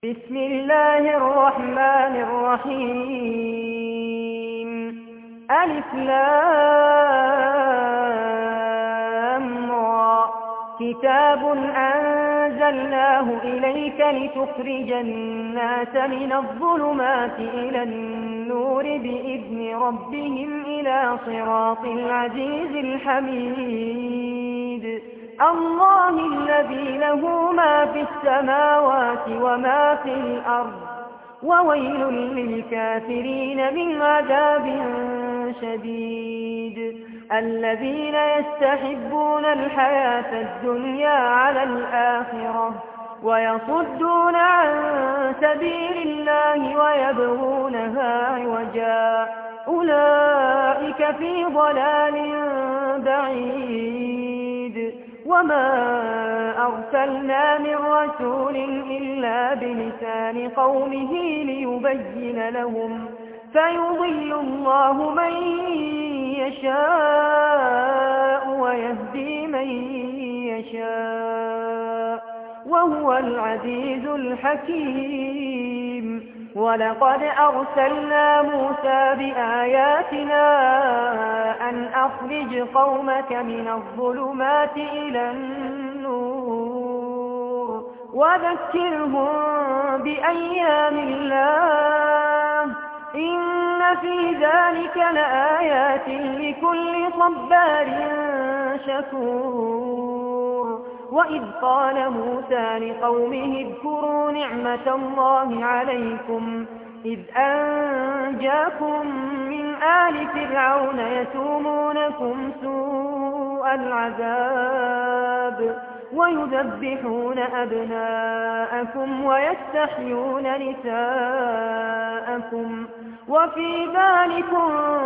بسم الله الرحمن الرحيم. ألف لام را. كتاب أنزلناه إليك لتخرج الناس من الظلمات إلى النور بإذن ربهم إلى صراط العزيز الحميد. الله الذي له ما في السماوات وما في الأرض، وويل للكافرين من عذاب شديد. الذين يستحبون الحياة الدنيا على الآخرة ويصدون عن سبيل الله ويبغونها عوجا، أولئك في ضلال بعيد. وما أرسلنا من رسول إلا بلسان قومه ليبين لهم، فيضل الله من يشاء ويهدي من يشاء، وهو العزيز الحكيم. ولقد أرسلنا موسى بآياتنا أن أخرج قومك من الظلمات إلى النور وذكرهم بأيام الله، إن في ذلك لآيات لكل صبار شكور. وإذ قال موسى لقومه اذكروا نعمة الله عليكم إذ أنجاكم من آل فرعون يسومونكم سوء العذاب ويذبحون أبناءكم ويستحيون نساءكم، وفي ذلكم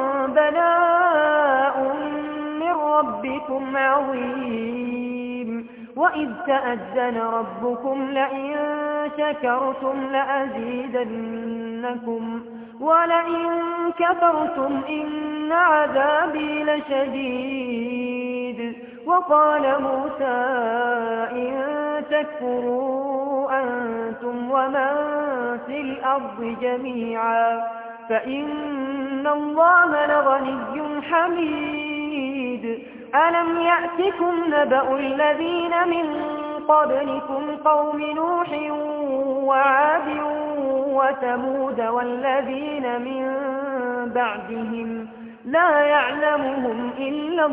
بلاء من ربكم عظيم. وإذ تأذن ربكم لئن شكرتم لأزيدنكم ولئن كفرتم إن عذابي لشديد. وقال موسى إن تكفروا أنتم ومن في الأرض جميعا فإن الله لغني حميد. ألم يأتكم نبأ الذين من قبلكم قوم نوح وعاد وثمود والذين من بعدهم لا يعلمهم إلا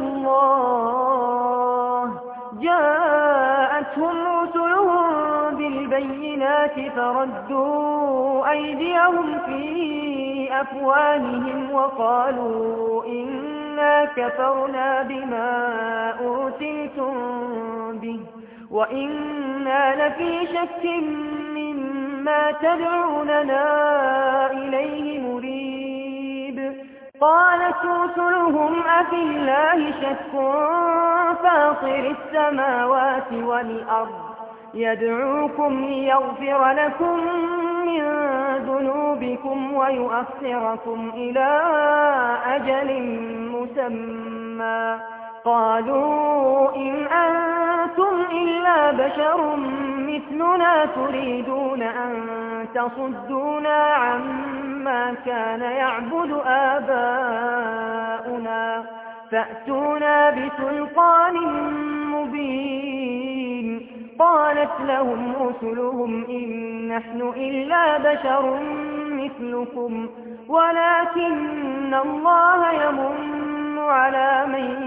الله، جاءتهم رسلهم بالبينات فردوا أيديهم في أفواههم وقالوا إنا كفرنا بما أرسلتم به وإنا لفي شك مما تدعوننا إليه مريب. قالت رسلهم أفي الله شك فاطر السماوات والأرض يدعوكم ليغفر لكم من ذنوبكم ويؤخركم إلى أجل مسمى. قالوا إن أنتم إلا بشر مثلنا تريدون أن تصدونا عما كان يعبد آباؤنا فأتونا بسلطان مبين. قالت لهم رسلهم إن نحن إلا بشر مثلكم ولكن الله يمن على من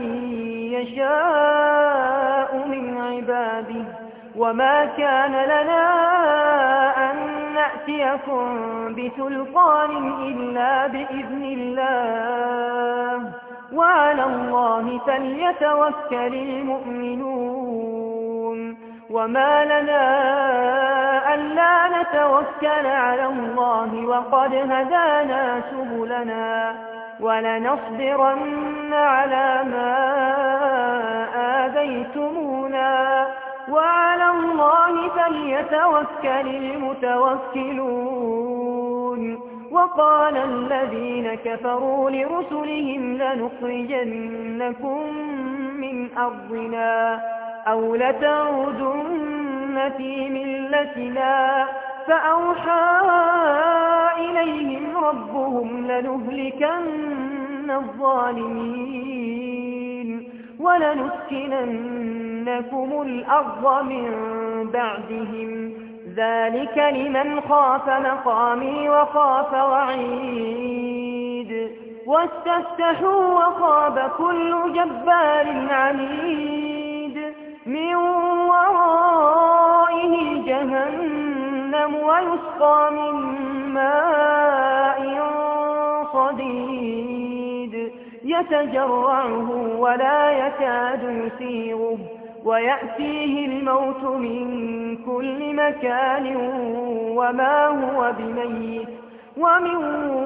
يشاء من عباده وما كان لنا أن نأتيكم بسلطان إلا بإذن الله وعلى الله فليتوكل المؤمنون. وما لنا ألا نتوكل على الله وقد هدانا سبلنا ولنصبرن على ما آذيتمونا وعلى الله فليتوكل المتوكلون. وقال الذين كفروا لرسلهم لنخرجنكم من أرضنا أو لتعودن في ملتنا فأوحى إليهم ربهم لنهلكن الظالمين ولنسكننكم الأرض من بعدهم ذلك لمن خاف مقامي وخاف وعيد واستفتحوا وخاب كل جبار عنيد من ورائه جهنم ويسقى من ماء صديد يتجرعه ولا يكاد يسيغه ويأتيه الموت من كل مكان وما هو بميت ومن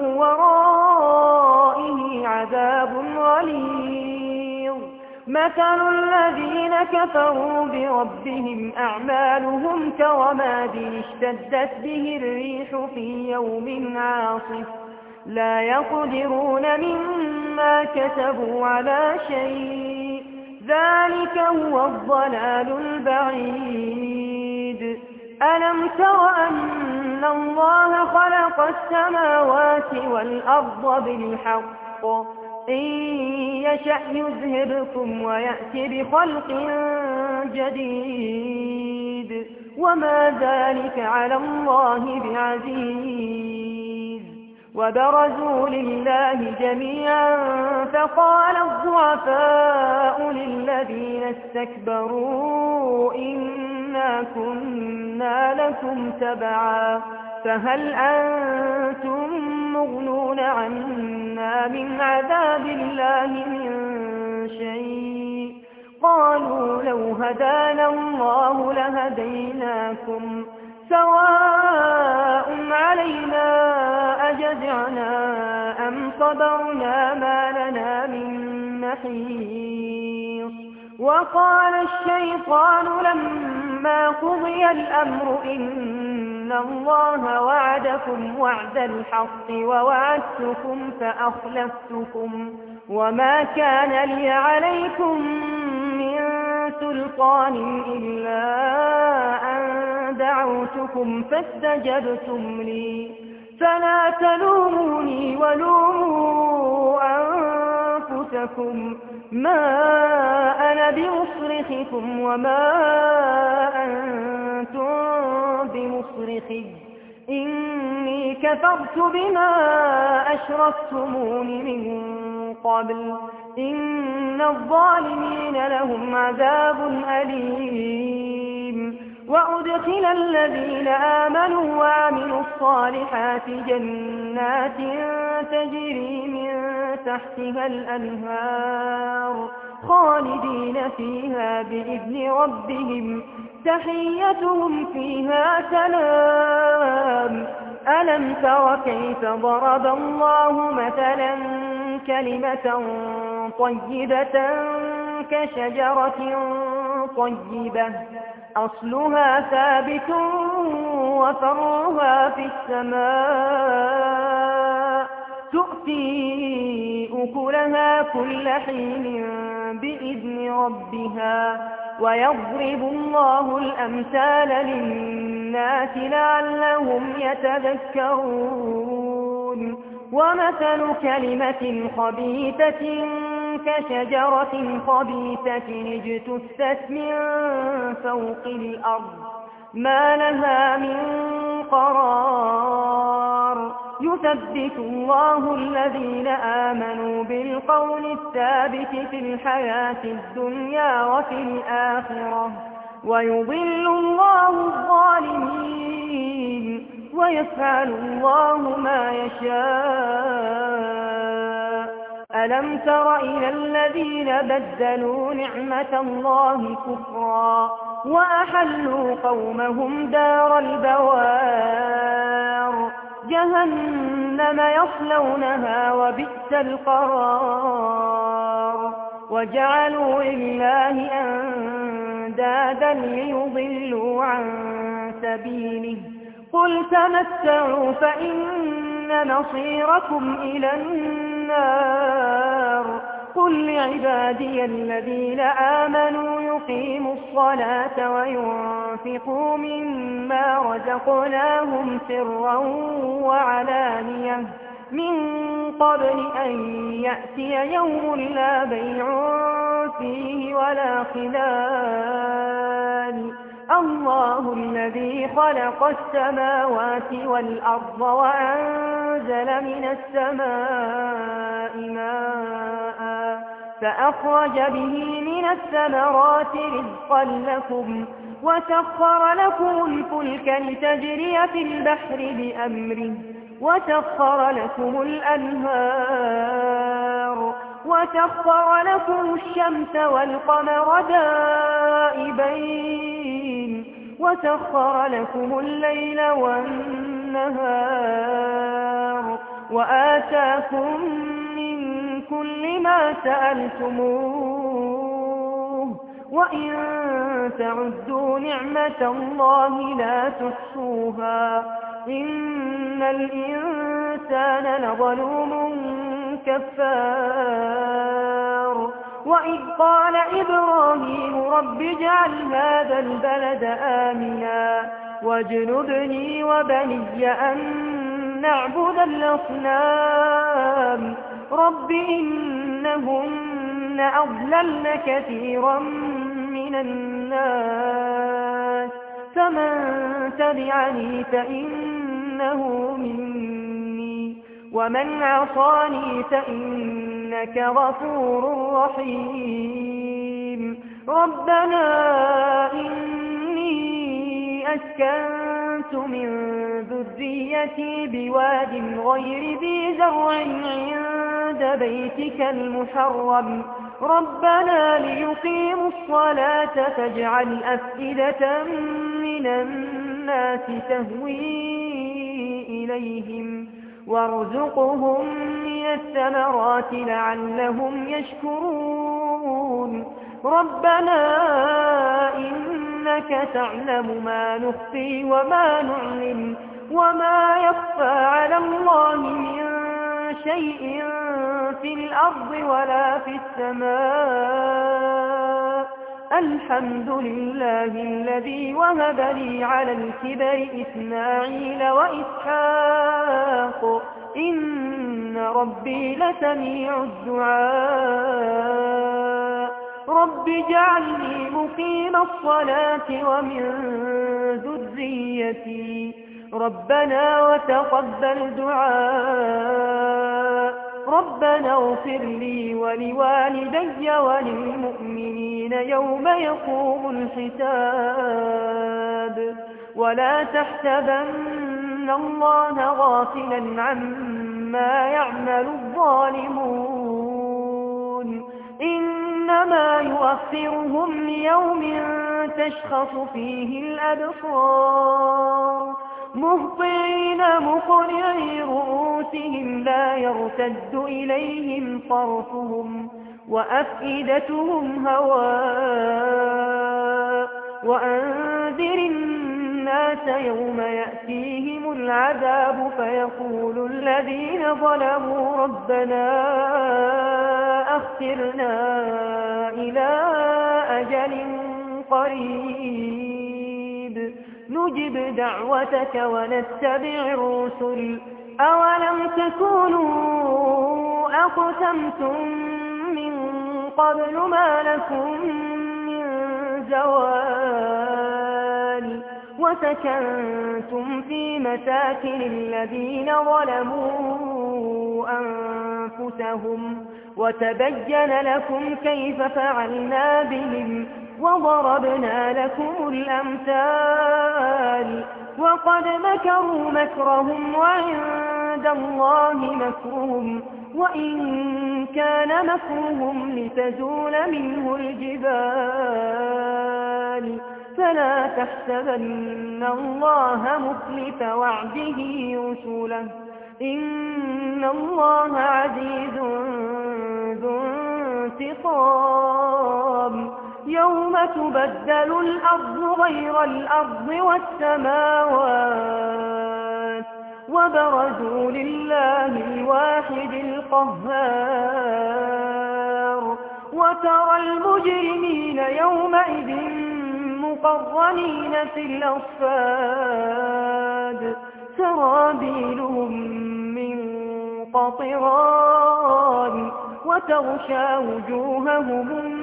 ورائه عذاب غليظ مثل الذين كفروا بربهم أعمالهم كرماد اشتدت به الريح في يوم عاصف لا يقدرون مما كسبوا على شيء ذلك هو الضلال البعيد ألم تر أن الله خلق السماوات والأرض بالحق إن يشأ يذهبكم ويأتي بخلق جديد وما ذلك على الله بعزيز وبرزوا لله جميعا فقال الضعفاء للذين استكبروا إنا كنا لكم تبعا فهل أنتم مغنون عنا من عذاب الله من شيء قالوا لو هدانا الله لهديناكم سواء علينا أجزعنا أم صبرنا ما لنا من محيص وقال الشيطان لما قضي الأمر إن الله وعدكم وعد الحق ووعدتكم فأخلفتكم وما كان لي عليكم من سلطان إلا أن دعوتكم فاستجبتم لي فلا تلوموني ولوموا أنفسكم ما أنا بمصرخكم وما أنتم بمصرخي إني كفرت بما أشركتمون من قبل إن الظالمين لهم عذاب أليم وأدخل الذين آمنوا وعملوا الصالحات جنات تجري من تحتها الأنهار خالدين فيها بإذن ربهم تحيتهم فيها سلام ألم تر كيف ضرب الله مثلا كلمة طيبة كشجرة طيبة أصلها ثابت وفرعها في السماء تؤتي أكلها كل حين بإذن ربها ويضرب الله الأمثال للناس لعلهم يتذكرون ومثل كلمة خبيثة كشجرة خبيثة اجتثت من فوق الأرض ما لها من قرار يثبت الله الذين آمنوا بالقول الثابت في الحياة الدنيا وفي الآخرة ويضل الله الظالمين ويفعل الله ما يشاء ألم تر إلى الذين بدلوا نعمة الله كفرا وأحلوا قومهم دار البوار جهنم يصلونها وبئس القرار وجعلوا لله أندادا ليضلوا عن سبيله قل تمتعوا فإن مصيركم إلى النار قل لعبادي الذين آمنوا يقيموا الصلاة وينفقوا مما رزقناهم سرا وعلانية من قبل أن يأتي يوم لا بيع فيه ولا خلال الله الذي خلق السماوات والأرض وأنزل من السماء ماء فأخرج به من الثمرات رزقا لكم وسخر لكم الفلك لتجري في البحر بأمره وسخر لكم الأنهار وسخر لكم الشمس والقمر دائبين وسخر لكم الليل والنهار وآتاكم من كل ما سألتموه وإن تعدوا نعمة الله لا تحصوها إن الإنسان لظلوم كفار وإذ قال إبراهيم رب اجعل هذا البلد آمنا واجنبني وبني أن نعبد الأصنام رب إنهن أضللن كثيرا من الناس فمن تبعني فإنه مني ومن عصاني فإنك غفور رحيم ربنا إني أسكنت من ذريتي بواد غير ذي زرع عند بيتك المحرم ربنا ليقيموا الصلاة فاجعل أفئدة من الناس تهوي إليهم وارزقهم من الثمرات لعلهم يشكرون ربنا إنك تعلم ما نخفي وما نعلن وما يخفى على الله من شيء في الأرض ولا في السماء الحمد لله الذي وهب لي على الكبر إسماعيل وإسحاق إن ربي لسميع الدعاء رب اجعلني مقيم الصلاة ومن ذريتي ربنا وتقبل دعاء ربنا اغفر لي ولوالدي وللمؤمنين يوم يقوم الحساب ولا تحسبن الله غافلا عما يعمل الظالمون إنما يؤخرهم ليوم تشخص فيه الأبصار مهطعين مقنعي رؤوسهم لا يرتد إليهم طرفهم وأفئدتهم هواء وأنذر الناس يوم يأتيهم العذاب فيقول الذين ظلموا ربنا أخرنا إلى أجل قريب نجب دعوتك ونتبع الرسل أولم تكونوا أقسمتم من قبل ما لكم من زوال وسكنتم في مساكن الذين ظلموا أنفسهم وتبين لكم كيف فعلنا بهم وضربنا لكم الأمثال وقد مكروا مكرهم وعند الله مكرهم وإن كان مكرهم لتزول منه الجبال فلا تحسبن الله مخلف وعده رسله إن الله عزيز ذو انتقام يوم تبدل الأرض غير الأرض والسماوات وبرزوا لله الواحد القهار وترى المجرمين يومئذ مقرنين في الأصفاد سرابيلهم من قطران وتغشى وجوههم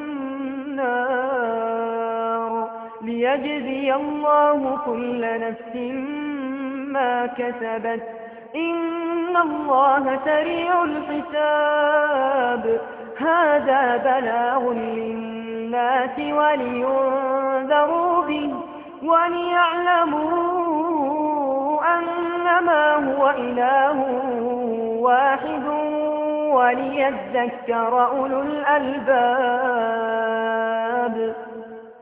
النار ليجزي الله كل نفس ما كسبت إن الله سريع الحساب هذا بلاغ للناس ولينذروا به وليعلموا أنما هو إله واحد وليذكر أولو الألباب